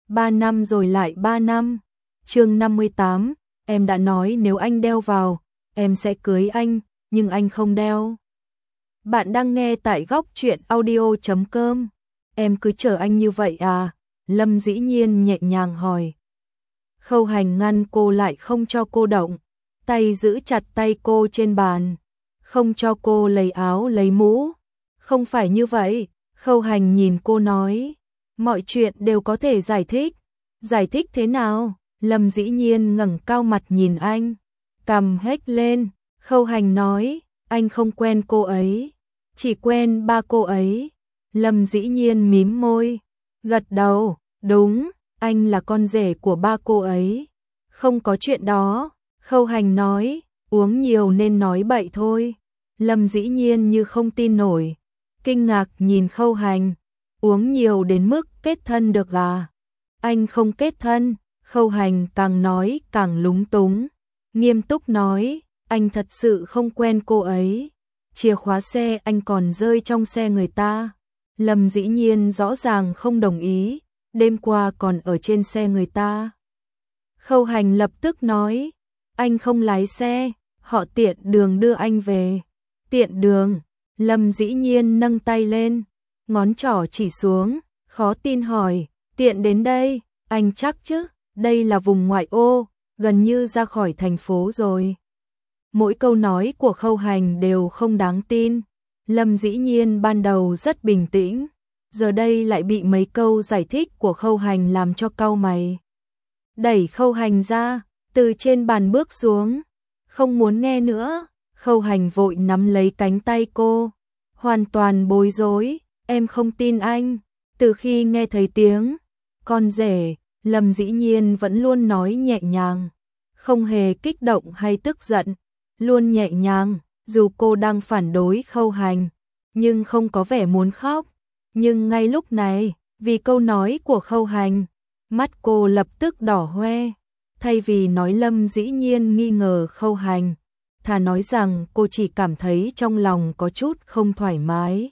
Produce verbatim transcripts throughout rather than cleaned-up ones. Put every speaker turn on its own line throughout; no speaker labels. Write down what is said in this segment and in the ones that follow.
Ba năm rồi lại ba năm. Chương năm mươi tám, em đã nói nếu anh đeo vào, em sẽ cưới anh, nhưng anh không đeo. Bạn đang nghe tại góc truyện audio chấm com. Em cứ chờ anh như vậy à? Lâm Dĩ Nhiên nhẹ nhàng hỏi. Khâu Hành ngăn cô lại không cho cô động, tay giữ chặt tay cô trên bàn, không cho cô lấy áo lấy mũ. Không phải như vậy, Khâu Hành nhìn cô nói, mọi chuyện đều có thể giải thích. Giải thích thế nào? Lâm Dĩ Nhiên ngẩng cao mặt nhìn anh, cằm hếch lên. Khâu Hành nói, anh không quen cô ấy, chỉ quen ba cô ấy. Lâm Dĩ Nhiên mím môi, gật đầu, đúng, anh là con rể của ba cô ấy. Không có chuyện đó. Khâu Hành nói, uống nhiều nên nói bậy thôi. Lâm Dĩ Nhiên như không tin nổi, kinh ngạc nhìn Khâu Hành, uống nhiều đến mức kết thân được à? Anh không kết thân. Khâu Hành càng nói càng lúng túng, nghiêm túc nói, anh thật sự không quen cô ấy. Chìa khóa xe anh còn rơi trong xe người ta. Lâm Dĩ Nhiên rõ ràng không đồng ý, đêm qua còn ở trên xe người ta. Khâu Hành lập tức nói, anh không lái xe, họ tiện đường đưa anh về. Tiện đường? Lâm Dĩ Nhiên nâng tay lên, ngón trỏ chỉ xuống, khó tin hỏi, tiện đến đây, anh chắc chứ? Đây là vùng ngoại ô, gần như ra khỏi thành phố rồi. Mỗi câu nói của Khâu Hành đều không đáng tin. Lâm Dĩ Nhiên ban đầu rất bình tĩnh, giờ đây lại bị mấy câu giải thích của Khâu Hành làm cho cau mày. Đẩy Khâu Hành ra, từ trên bàn bước xuống, không muốn nghe nữa. Khâu Hành vội nắm lấy cánh tay cô, hoàn toàn bối rối, em không tin anh. Từ khi nghe thấy tiếng con rể, Lâm Dĩ Nhiên vẫn luôn nói nhẹ nhàng, không hề kích động hay tức giận, luôn nhẹ nhàng, dù cô đang phản đối Khâu Hành, nhưng không có vẻ muốn khóc. Nhưng ngay lúc này, vì câu nói của Khâu Hành, mắt cô lập tức đỏ hoe. Thay vì nói Lâm Dĩ Nhiên nghi ngờ Khâu Hành, thà nói rằng cô chỉ cảm thấy trong lòng có chút không thoải mái.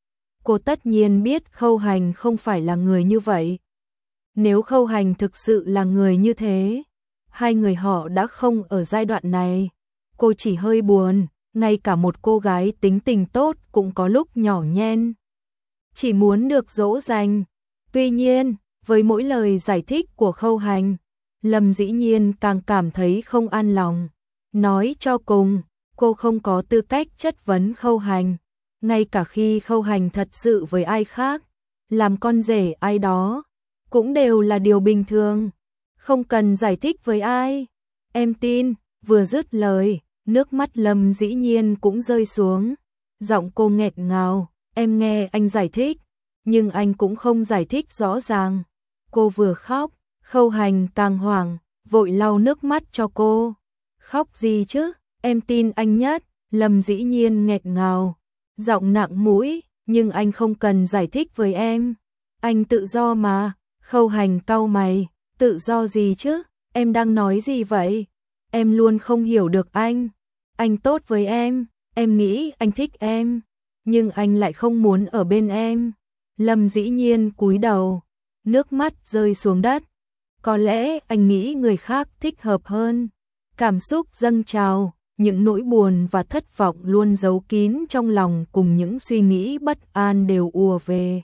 Cô tất nhiên biết Khâu Hành không phải là người như vậy. Nếu Khâu Hành thực sự là người như thế, hai người họ đã không ở giai đoạn này. Cô chỉ hơi buồn, ngay cả một cô gái tính tình tốt cũng có lúc nhỏ nhen, chỉ muốn được dỗ dành. Tuy nhiên, với mỗi lời giải thích của Khâu Hành, Lâm Dĩ Nhiên càng cảm thấy không an lòng. Nói cho cùng, cô không có tư cách chất vấn Khâu Hành, ngay cả khi Khâu Hành thật sự với ai khác, làm con rể ai đó, cũng đều là điều bình thường, không cần giải thích với ai. Em tin. Vừa dứt lời, nước mắt Lâm Dĩ Nhiên cũng rơi xuống, giọng cô nghẹt ngào, em nghe anh giải thích, nhưng anh cũng không giải thích rõ ràng. Cô vừa khóc, Khâu Hành càng hoảng, vội lau nước mắt cho cô. Khóc gì chứ, em tin anh nhất. Lâm Dĩ Nhiên nghẹt ngào, giọng nặng mũi, nhưng anh không cần giải thích với em, anh tự do mà. Khâu Hành cau mày, tự do gì chứ, em đang nói gì vậy? Em luôn không hiểu được anh. Anh tốt với em, em nghĩ anh thích em, nhưng anh lại không muốn ở bên em. Lâm Dĩ Nhiên cúi đầu, nước mắt rơi xuống đất. Có lẽ anh nghĩ người khác thích hợp hơn. Cảm xúc dâng trào, những nỗi buồn và thất vọng luôn giấu kín trong lòng cùng những suy nghĩ bất an đều ùa về.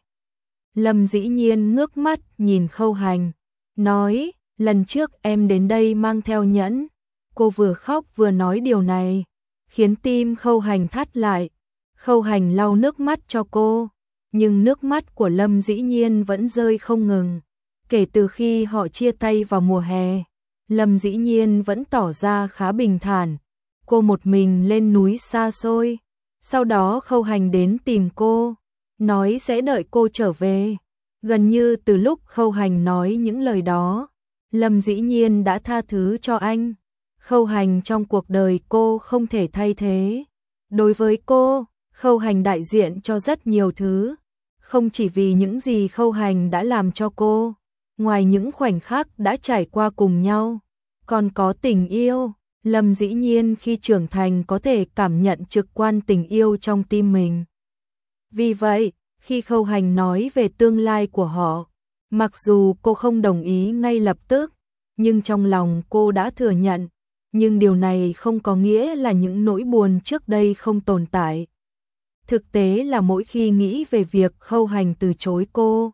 Lâm Dĩ Nhiên ngước mắt nhìn Khâu Hành, nói, lần trước em đến đây mang theo nhẫn. Cô vừa khóc vừa nói điều này, khiến tim Khâu Hành thắt lại. Khâu Hành lau nước mắt cho cô, nhưng nước mắt của Lâm Dĩ Nhiên vẫn rơi không ngừng. Kể từ khi họ chia tay vào mùa hè, Lâm Dĩ Nhiên vẫn tỏ ra khá bình thản. Cô một mình lên núi xa xôi, sau đó Khâu Hành đến tìm cô, nói sẽ đợi cô trở về. Gần như từ lúc Khâu Hành nói những lời đó, Lâm Dĩ Nhiên đã tha thứ cho anh. Khâu Hành trong cuộc đời cô không thể thay thế. Đối với cô, Khâu Hành đại diện cho rất nhiều thứ, không chỉ vì những gì Khâu Hành đã làm cho cô, ngoài những khoảnh khắc đã trải qua cùng nhau, còn có tình yêu. Lâm Dĩ Nhiên khi trưởng thành có thể cảm nhận trực quan tình yêu trong tim mình. Vì vậy, khi Khâu Hành nói về tương lai của họ, Mặc dù cô không đồng ý ngay lập tức, nhưng trong lòng cô đã thừa nhận, nhưng điều này không có nghĩa là những nỗi buồn trước đây không tồn tại. Thực tế là mỗi khi nghĩ về việc Khâu Hành từ chối cô,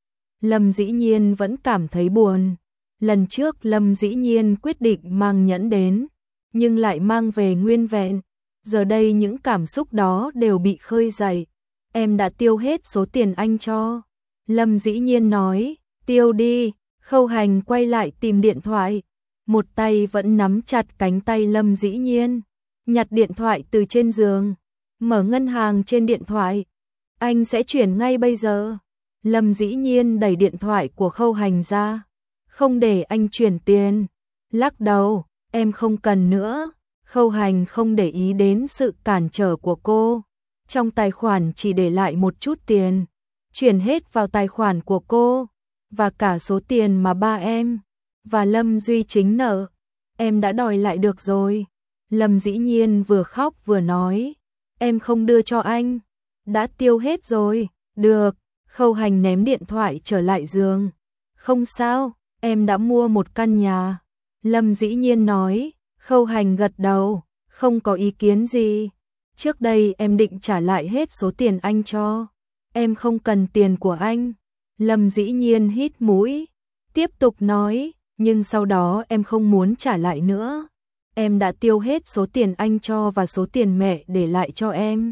Lâm Dĩ Nhiên vẫn cảm thấy buồn. Lần trước Lâm Dĩ Nhiên quyết định mang nhẫn đến, nhưng lại mang về nguyên vẹn. Giờ đây những cảm xúc đó đều bị khơi dậy. Em đã tiêu hết số tiền anh cho. Lâm Dĩ Nhiên nói, tiêu đi. Khâu Hành quay lại tìm điện thoại. Một tay vẫn nắm chặt cánh tay Lâm Dĩ Nhiên. Nhặt điện thoại từ trên giường. Mở ngân hàng trên điện thoại. Anh sẽ chuyển ngay bây giờ. Lâm Dĩ Nhiên đẩy điện thoại của Khâu Hành ra. Không để anh chuyển tiền. Lắc đầu, em không cần nữa. Khâu Hành không để ý đến sự cản trở của cô. Trong tài khoản chỉ để lại một chút tiền. Chuyển hết vào tài khoản của cô. Và cả số tiền mà ba em và Lâm Duy Chính nợ. Em đã đòi lại được rồi. Lâm Dĩ Nhiên vừa khóc vừa nói. Em không đưa cho anh. Đã tiêu hết rồi. Được. Khâu Hành ném điện thoại trở lại giường. Không sao, em đã mua một căn nhà. Lâm Dĩ Nhiên nói. Khâu Hành gật đầu, không có ý kiến gì. Trước đây em định trả lại hết số tiền anh cho. Em không cần tiền của anh. Lâm Dĩ Nhiên hít mũi, tiếp tục nói, nhưng sau đó em không muốn trả lại nữa. Em đã tiêu hết số tiền anh cho và số tiền mẹ để lại cho em.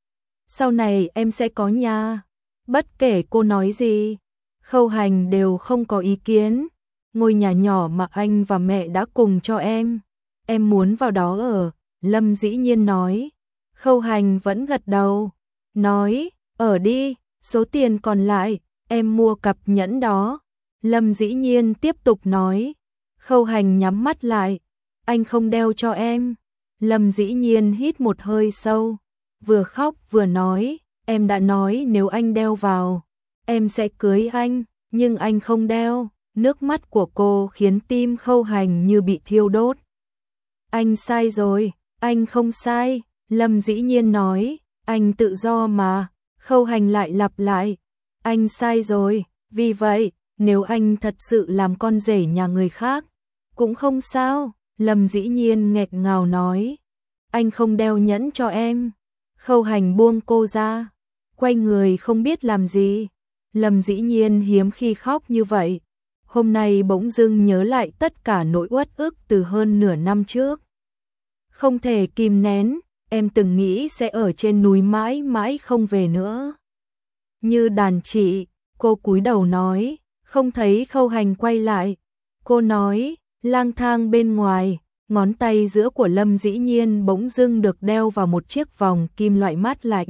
Sau này em sẽ có nhà. Bất kể cô nói gì, Khâu Hành đều không có ý kiến. Ngôi nhà nhỏ mà anh và mẹ đã cùng cho em. Em muốn vào đó ở, Lâm Dĩ Nhiên nói. Khâu Hành vẫn gật đầu, nói, ở đi, số tiền còn lại, em mua cặp nhẫn đó. Lâm Dĩ Nhiên tiếp tục nói. Khâu Hành nhắm mắt lại, anh không đeo cho em. Lâm Dĩ Nhiên hít một hơi sâu, vừa khóc vừa nói, em đã nói nếu anh đeo vào, em sẽ cưới anh, nhưng anh không đeo. Nước mắt của cô khiến tim Khâu Hành như bị thiêu đốt. Anh sai rồi, anh không sai, Lâm Dĩ Nhiên nói, anh tự do mà. Khâu Hành lại lặp lại, anh sai rồi, vì vậy, nếu anh thật sự làm con rể nhà người khác, cũng không sao. Lâm Dĩ Nhiên nghẹt ngào nói, anh không đeo nhẫn cho em. Khâu Hành buông cô ra, quay người không biết làm gì. Lâm Dĩ Nhiên hiếm khi khóc như vậy. Hôm nay bỗng dưng nhớ lại tất cả nỗi uất ức từ hơn nửa năm trước. Không thể kìm nén, em từng nghĩ sẽ ở trên núi mãi mãi không về nữa. Như đàn chị, cô cúi đầu nói, không thấy Khâu Hành quay lại. Cô nói, lang thang bên ngoài, ngón tay giữa của Lâm Dĩ Nhiên bỗng dưng được đeo vào một chiếc vòng kim loại mát lạnh.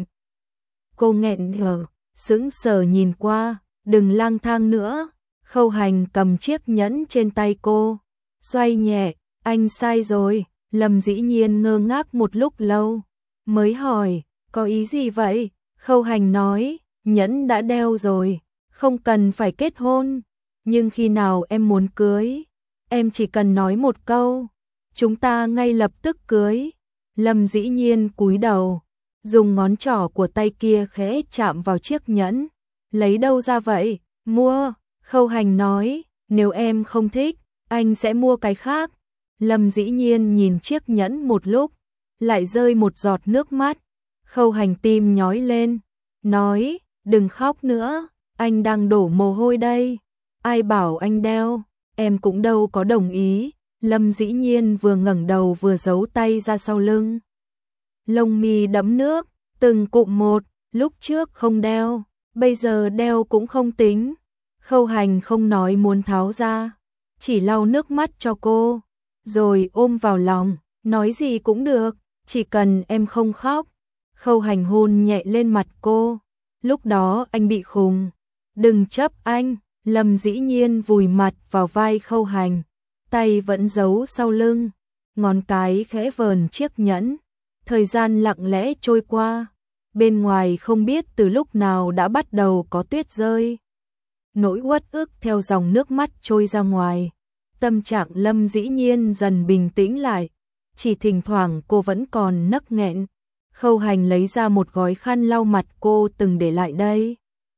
Cô nghẹn ngào, sững sờ nhìn qua, đừng lang thang nữa. Khâu Hành cầm chiếc nhẫn trên tay cô, xoay nhẹ, anh sai rồi. Lâm Dĩ Nhiên ngơ ngác một lúc lâu, mới hỏi, có ý gì vậy? Khâu Hành nói, nhẫn đã đeo rồi, không cần phải kết hôn, nhưng khi nào em muốn cưới, em chỉ cần nói một câu, chúng ta ngay lập tức cưới. Lâm Dĩ Nhiên cúi đầu, dùng ngón trỏ của tay kia khẽ chạm vào chiếc nhẫn, lấy đâu ra vậy? Mua. Khâu Hành nói, nếu em không thích, anh sẽ mua cái khác. Lâm Dĩ Nhiên nhìn chiếc nhẫn một lúc, lại rơi một giọt nước mắt. Khâu Hành tim nhói lên, nói, đừng khóc nữa, anh đang đổ mồ hôi đây. Ai bảo anh đeo, em cũng đâu có đồng ý. Lâm Dĩ Nhiên vừa ngẩng đầu vừa giấu tay ra sau lưng. Lông mi đẫm nước, từng cụm một, lúc trước không đeo, bây giờ đeo cũng không tính. Khâu Hành không nói muốn tháo ra, chỉ lau nước mắt cho cô, rồi ôm vào lòng, nói gì cũng được, chỉ cần em không khóc. Khâu Hành hôn nhẹ lên mặt cô, lúc đó anh bị khùng, đừng chấp anh. Lâm Dĩ Nhiên vùi mặt vào vai Khâu Hành, tay vẫn giấu sau lưng, ngón cái khẽ vờn chiếc nhẫn. Thời gian lặng lẽ trôi qua, bên ngoài không biết từ lúc nào đã bắt đầu có tuyết rơi. Nỗi uất ức theo dòng nước mắt trôi ra ngoài. Tâm trạng Lâm Dĩ Nhiên dần bình tĩnh lại, chỉ thỉnh thoảng cô vẫn còn nấc nghẹn. Khâu Hành lấy ra một gói khăn lau mặt cô từng để lại đây.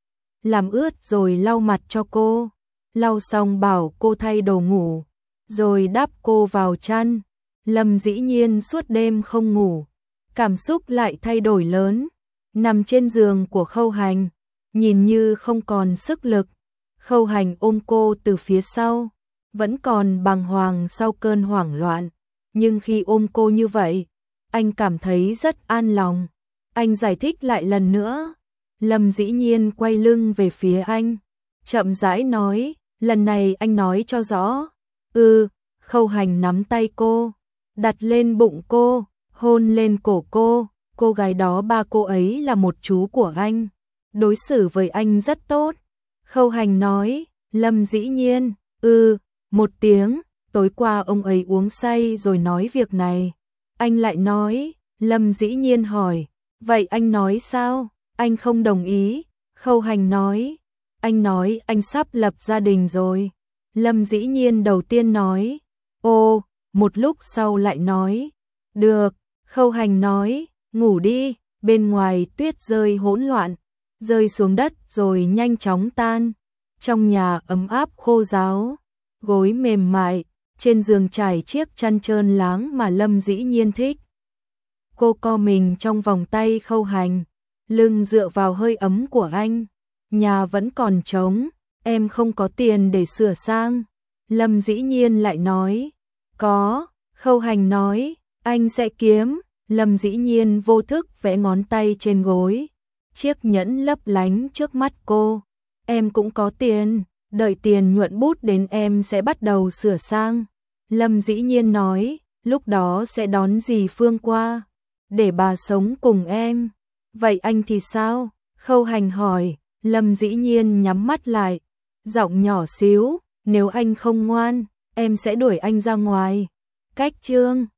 làm ướt rồi lau mặt cho cô, lau xong bảo cô thay đồ ngủ, rồi đắp cô vào chăn. Lâm Dĩ Nhiên suốt đêm không ngủ, cảm xúc lại thay đổi lớn, nằm trên giường của Khâu Hành, nhìn như không còn sức lực. Khâu Hành ôm cô từ phía sau, vẫn còn bàng hoàng sau cơn hoảng loạn, nhưng khi ôm cô như vậy, anh cảm thấy rất an lòng. Anh giải thích lại lần nữa. Lâm Dĩ Nhiên quay lưng về phía anh, chậm rãi nói, lần này anh nói cho rõ. Ừ, Khâu Hành nắm tay cô, đặt lên bụng cô, hôn lên cổ cô. Cô gái đó ba cô ấy là một chú của anh, đối xử với anh rất tốt. Khâu Hành nói. Lâm Dĩ Nhiên, ừ, một tiếng. Tối qua ông ấy uống say rồi nói việc này. Anh lại nói. Lâm Dĩ Nhiên hỏi, vậy anh nói sao? Anh không đồng ý. Khâu Hành nói, anh nói anh sắp lập gia đình rồi. Lâm Dĩ Nhiên đầu tiên nói, ô, một lúc sau lại nói, được. Khâu Hành nói, ngủ đi. Bên ngoài tuyết rơi hỗn loạn, rơi xuống đất rồi nhanh chóng tan. Trong nhà ấm áp khô ráo, gối mềm mại, trên giường trải chiếc chăn trơn láng mà Lâm Dĩ Nhiên thích. Cô co mình trong vòng tay Khâu Hành, lưng dựa vào hơi ấm của anh. Nhà vẫn còn trống, em không có tiền để sửa sang. Lâm Dĩ Nhiên lại nói, có. Khâu Hành nói, anh sẽ kiếm. Lâm Dĩ Nhiên vô thức vẽ ngón tay trên gối, chiếc nhẫn lấp lánh trước mắt cô. Em cũng có tiền, đợi tiền nhuận bút đến em sẽ bắt đầu sửa sang. Lâm Dĩ Nhiên nói, lúc đó sẽ đón dì Phương qua, để bà sống cùng em. Vậy anh thì sao? Khâu Hành hỏi. Lâm Dĩ Nhiên nhắm mắt lại, giọng nhỏ xíu, nếu anh không ngoan, em sẽ đuổi anh ra ngoài. Cách chương